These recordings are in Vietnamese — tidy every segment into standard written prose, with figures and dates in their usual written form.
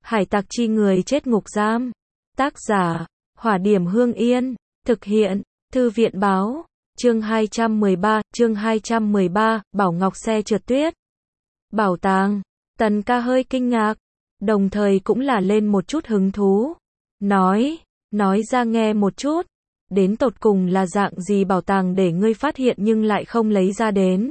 Hải tặc chi người chết ngục giam. Tác giả, Hỏa Điểm Hương Yên. Thực hiện, Thư viện báo. Chương 213, Bảo Ngọc xe trượt tuyết. Bảo tàng. Tần ca hơi kinh ngạc, đồng thời cũng là lên một chút hứng thú. Nói ra nghe một chút. Đến tột cùng là dạng gì bảo tàng để ngươi phát hiện nhưng lại không lấy ra đến.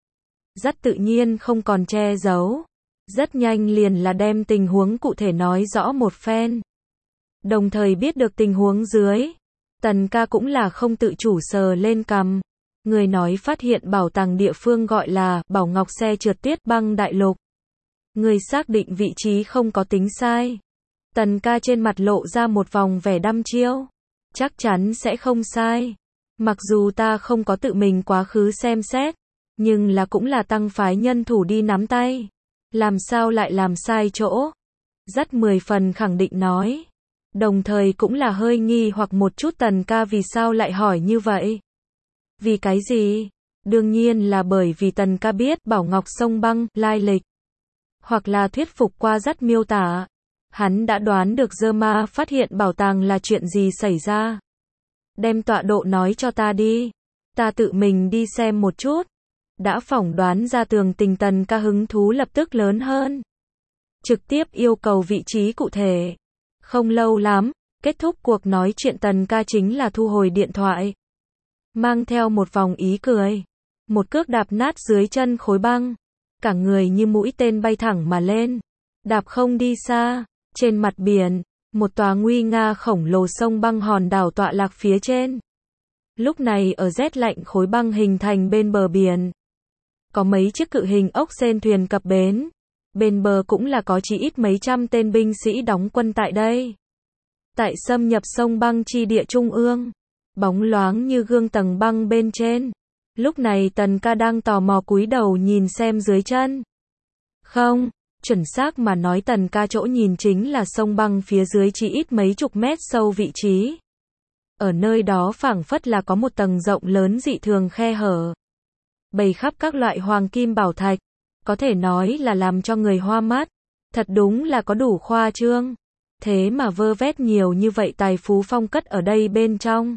Rất tự nhiên không còn che giấu. Rất nhanh liền là đem tình huống cụ thể nói rõ một phen. Đồng thời biết được tình huống dưới. Tần ca cũng là không tự chủ sờ lên cằm. Người nói phát hiện bảo tàng địa phương gọi là Bảo Ngọc xe trượt tuyết băng đại lục. Người xác định vị trí không có tính sai. Tần ca trên mặt lộ ra một vòng vẻ đăm chiêu. Chắc chắn sẽ không sai. Mặc dù ta không có tự mình quá khứ xem xét, nhưng là cũng là tăng phái nhân thủ đi nắm tay. Làm sao lại làm sai chỗ? Rất 10 phần khẳng định nói. Đồng thời cũng là hơi nghi hoặc một chút tần ca vì sao lại hỏi như vậy. Vì cái gì? Đương nhiên là bởi vì tần ca biết Bảo Ngọc sông băng, lai lịch. Hoặc là thuyết phục qua rất miêu tả. Hắn đã đoán được Dơ Ma phát hiện bảo tàng là chuyện gì xảy ra. Đem tọa độ nói cho ta đi. Ta tự mình đi xem một chút. Đã phỏng đoán ra tường tình tần ca hứng thú lập tức lớn hơn. Trực tiếp yêu cầu vị trí cụ thể. Không lâu lắm, kết thúc cuộc nói chuyện tần ca chính là thu hồi điện thoại. Mang theo một vòng ý cười. Một cước đạp nát dưới chân khối băng. Cả người như mũi tên bay thẳng mà lên. Đạp không đi xa. Trên mặt biển, một tòa nguy nga khổng lồ sông băng hòn đảo tọa lạc phía trên. Lúc này ở rét lạnh khối băng hình thành bên bờ biển. Có mấy chiếc cự hình ốc sên thuyền cập bến. Bên bờ cũng là có chỉ ít mấy trăm tên binh sĩ đóng quân tại đây. Tại xâm nhập sông băng chi địa trung ương. Bóng loáng như gương tầng băng bên trên. Lúc này tần ca đang tò mò cúi đầu nhìn xem dưới chân. Không, chuẩn xác mà nói tần ca chỗ nhìn chính là sông băng phía dưới chỉ ít mấy chục mét sâu vị trí. Ở nơi đó phảng phất là có một tầng rộng lớn dị thường khe hở. Bày khắp các loại hoàng kim bảo thạch. Có thể nói là làm cho người hoa mắt. Thật đúng là có đủ khoa trương. Thế mà vơ vét nhiều như vậy tài phú phong cất ở đây bên trong.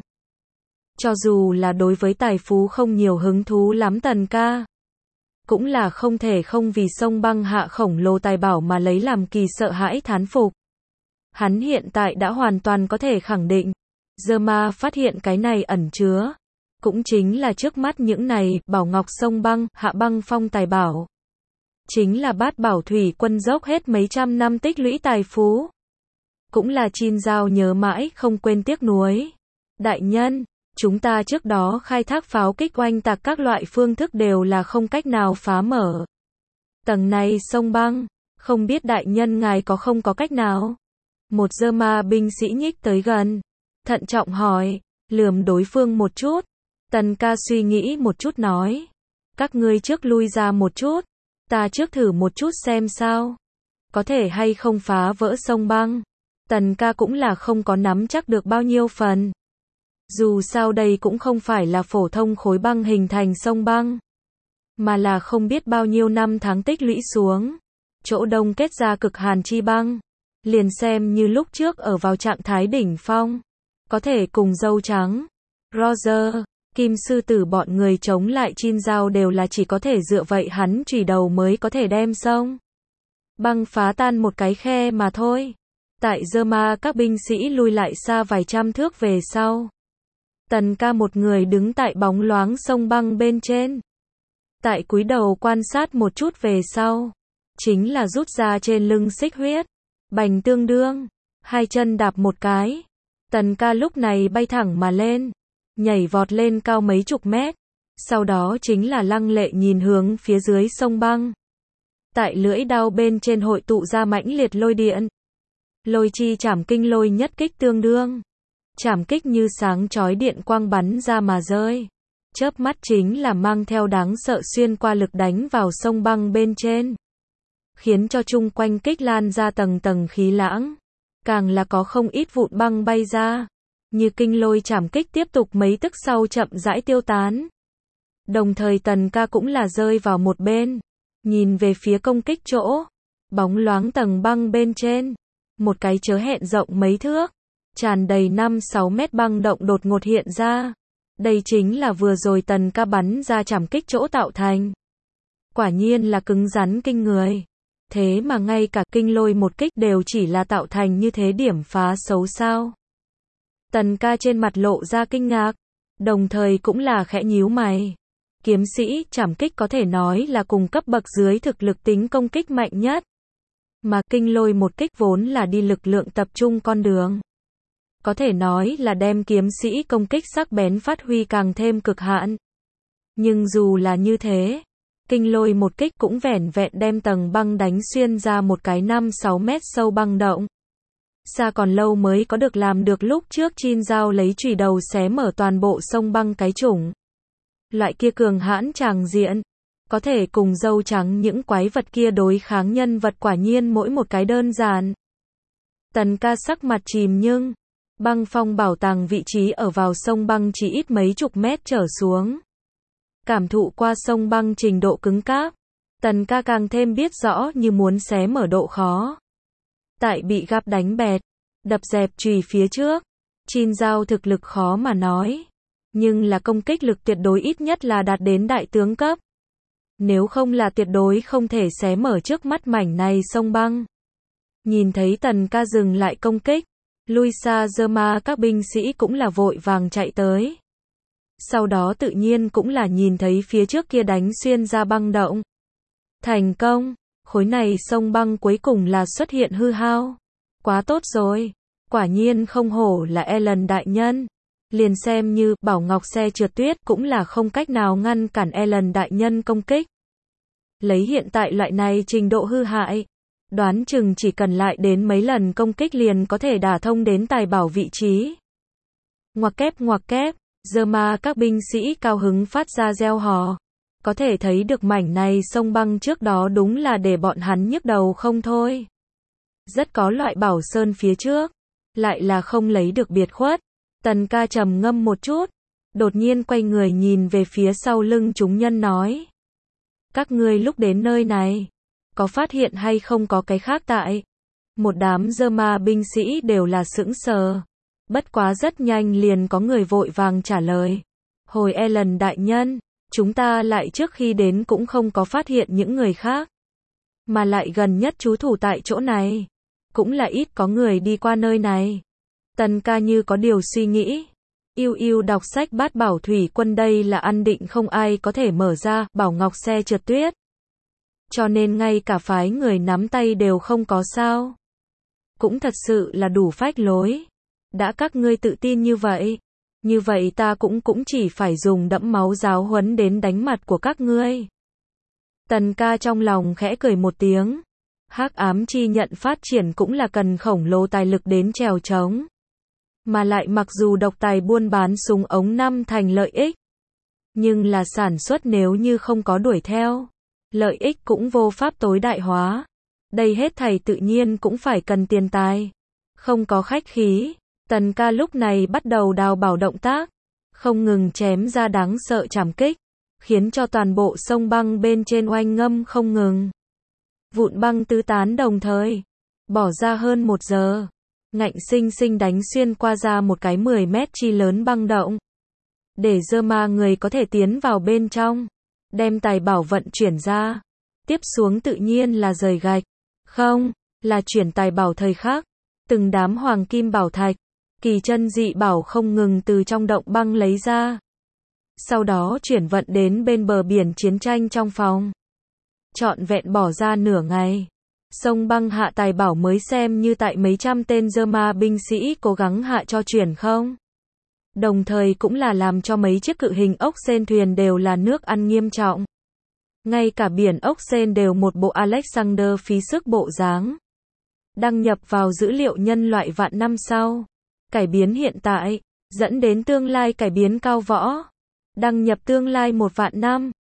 Cho dù là đối với tài phú không nhiều hứng thú lắm tần ca. Cũng là không thể không vì sông băng hạ khổng lồ tài bảo mà lấy làm kỳ sợ hãi thán phục. Hắn hiện tại đã hoàn toàn có thể khẳng định. Dơ Ma phát hiện cái này ẩn chứa. Cũng chính là trước mắt những này, Bảo Ngọc sông băng, hạ băng phong tài bảo. Chính là Bát Bảo Thủy Quân dốc hết mấy trăm năm tích lũy tài phú. Cũng là Chin Giao nhớ mãi không quên tiếc nuối. Đại nhân, chúng ta trước đó khai thác pháo kích oanh tạc các loại phương thức đều là không cách nào phá mở. Tầng này sông băng, không biết đại nhân ngài không có cách nào. Một Dơ Ma binh sĩ nhích tới gần. Thận trọng hỏi, lườm đối phương một chút. Tần ca suy nghĩ một chút nói. Các ngươi trước lui ra một chút. Ta trước thử một chút xem sao. Có thể hay không phá vỡ sông băng. Tần ca cũng là không có nắm chắc được bao nhiêu phần. Dù sao đây cũng không phải là phổ thông khối băng hình thành sông băng. Mà là không biết bao nhiêu năm tháng tích lũy xuống. Chỗ đông kết ra cực hàn chi băng. Liền xem như lúc trước ở vào trạng thái đỉnh phong. Có thể cùng dâu trắng. Roger, Kim Sư Tử bọn người chống lại Chin Giao đều là chỉ có thể dựa vậy hắn chùy đầu mới có thể đem sông băng phá tan một cái khe mà thôi. Tại Dơ Ma các binh sĩ lui lại xa vài trăm thước về sau. Tần ca một người đứng tại bóng loáng sông băng bên trên. Tại cúi đầu quan sát một chút về sau. Chính là rút ra trên lưng xích huyết. Bành tương đương. Hai chân đạp một cái. Tần ca lúc này bay thẳng mà lên. Nhảy vọt lên cao mấy chục mét. Sau đó chính là lăng lệ nhìn hướng phía dưới sông băng. Tại lưỡi đao bên trên hội tụ ra mãnh liệt lôi điện. Lôi chi chảm kinh lôi nhất kích tương đương. Chảm kích như sáng chói điện quang bắn ra mà rơi. Chớp mắt chính là mang theo đáng sợ xuyên qua lực đánh vào sông băng bên trên. Khiến cho chung quanh kích lan ra tầng tầng khí lãng. Càng là có không ít vụn băng bay ra. Như kinh lôi chảm kích tiếp tục mấy tức sau chậm rãi tiêu tán. Đồng thời tần ca cũng là rơi vào một bên. Nhìn về phía công kích chỗ. Bóng loáng tầng băng bên trên. một cái chớ hẹn rộng mấy thước, tràn đầy 5-6 mét băng động đột ngột hiện ra. Đây chính là vừa rồi Tần Ca bắn ra trảm kích chỗ tạo thành. Quả nhiên là cứng rắn kinh người. Thế mà ngay cả kinh lôi một kích đều chỉ là tạo thành như thế điểm phá xấu sao. Tần Ca trên mặt lộ ra kinh ngạc, đồng thời cũng là khẽ nhíu mày. Kiếm sĩ trảm kích có thể nói là cùng cấp bậc dưới thực lực tính công kích mạnh nhất. Mà kinh lôi một kích vốn là đi lực lượng tập trung con đường. Có thể nói là đem kiếm sĩ công kích sắc bén phát huy càng thêm cực hạn. Nhưng dù là như thế, kinh lôi một kích cũng vẻn vẹn đem tầng băng đánh xuyên ra một cái 5-6 mét sâu băng động. Xa còn lâu mới có được làm được lúc trước Chin Giao lấy chùy đầu xé mở toàn bộ sông băng cái chủng. Loại kia cường hãn tràng diện, có thể cùng dâu trắng những quái vật kia đối kháng nhân vật quả nhiên mỗi một cái đơn giản. Tần Ca sắc mặt chìm nhưng, băng phong bảo tàng vị trí ở vào sông băng chỉ ít mấy chục mét trở xuống. Cảm thụ qua sông băng trình độ cứng cáp, Tần Ca càng thêm biết rõ như muốn xé mở độ khó. Tại bị gặp đánh bẹt, đập dẹp chùy phía trước, Chin Giao thực lực khó mà nói, nhưng là công kích lực tuyệt đối ít nhất là đạt đến đại tướng cấp. Nếu không là tuyệt đối không thể xé mở trước mắt mảnh này sông băng. Nhìn thấy Tần Ca dừng lại công kích, lui xa Zerma các binh sĩ cũng là vội vàng chạy tới. Sau đó tự nhiên cũng là nhìn thấy phía trước kia đánh xuyên ra băng động. Thành công, khối này sông băng cuối cùng là xuất hiện hư hao. Quá tốt rồi, quả nhiên không hổ là Ellen đại nhân. Liền xem như Bảo Ngọc xe trượt tuyết cũng là không cách nào ngăn cản Ellen đại nhân công kích. Lấy hiện tại loại này trình độ hư hại, đoán chừng chỉ cần lại đến mấy lần công kích liền có thể đả thông đến tài bảo vị trí. Ngoặc kép, Zerma các binh sĩ cao hứng phát ra reo hò. Có thể thấy được mảnh này sông băng trước đó đúng là để bọn hắn nhức đầu không thôi. Rất có loại bảo sơn phía trước, lại là không lấy được biệt khuất. Tần Ca trầm ngâm một chút, đột nhiên quay người nhìn về phía sau lưng chúng nhân nói. Các ngươi lúc đến nơi này, có phát hiện hay không có cái khác tại? Một đám Zerma binh sĩ đều là sững sờ. Bất quá rất nhanh liền có người vội vàng trả lời. Hồi Ellen đại nhân, chúng ta lại trước khi đến cũng không có phát hiện những người khác. Mà lại gần nhất trú thủ tại chỗ này, cũng là ít có người đi qua nơi này. Tần Ca như có điều suy nghĩ. Yêu đọc sách Bát Bảo Thủy Quân đây là ăn định không ai có thể mở ra Bảo Ngọc xe trượt tuyết. Cho nên ngay cả phái người nắm tay đều không có sao. Cũng thật sự là đủ phách lối. Đã các ngươi tự tin như vậy ta cũng chỉ phải dùng đẫm máu giáo huấn đến đánh mặt của các ngươi. Tần Ca trong lòng khẽ cười một tiếng. Hắc ám chi nhận phát triển cũng là cần khổng lồ tài lực đến trèo trống. Mà lại mặc dù độc tài buôn bán súng ống năm thành lợi ích, nhưng là sản xuất nếu như không có đuổi theo, lợi ích cũng vô pháp tối đại hóa. Đây hết thảy tự nhiên cũng phải cần tiền tài. Không có khách khí, Tần Ca lúc này bắt đầu đào bảo động tác, không ngừng chém ra đáng sợ trảm kích, khiến cho toàn bộ sông băng bên trên oanh ngâm không ngừng. Vụn băng tứ tán đồng thời, bỏ ra hơn 1 giờ, ngạnh sinh sinh đánh xuyên qua ra một cái 10 mét chi lớn băng động. Để Zerma người có thể tiến vào bên trong, đem tài bảo vận chuyển ra. Tiếp xuống tự nhiên là rời gạch, không, là chuyển tài bảo thời khắc. Từng đám hoàng kim bảo thạch, kỳ chân dị bảo không ngừng từ trong động băng lấy ra. Sau đó chuyển vận đến bên bờ biển chiến tranh trong phòng. Trọn vẹn bỏ ra nửa ngày. Sông băng hạ tài bảo mới xem như tại mấy trăm tên Zerma binh sĩ cố gắng hạ cho chuyển không. Đồng thời cũng là làm cho mấy chiếc cự hình ốc sên thuyền đều là nước ăn nghiêm trọng. Ngay cả biển ốc sên đều một bộ Alexander phí sức bộ dáng. Đăng nhập vào dữ liệu nhân loại vạn năm sau. Cải biến hiện tại, dẫn đến tương lai cải biến cao võ. Đăng nhập tương lai 1 vạn năm.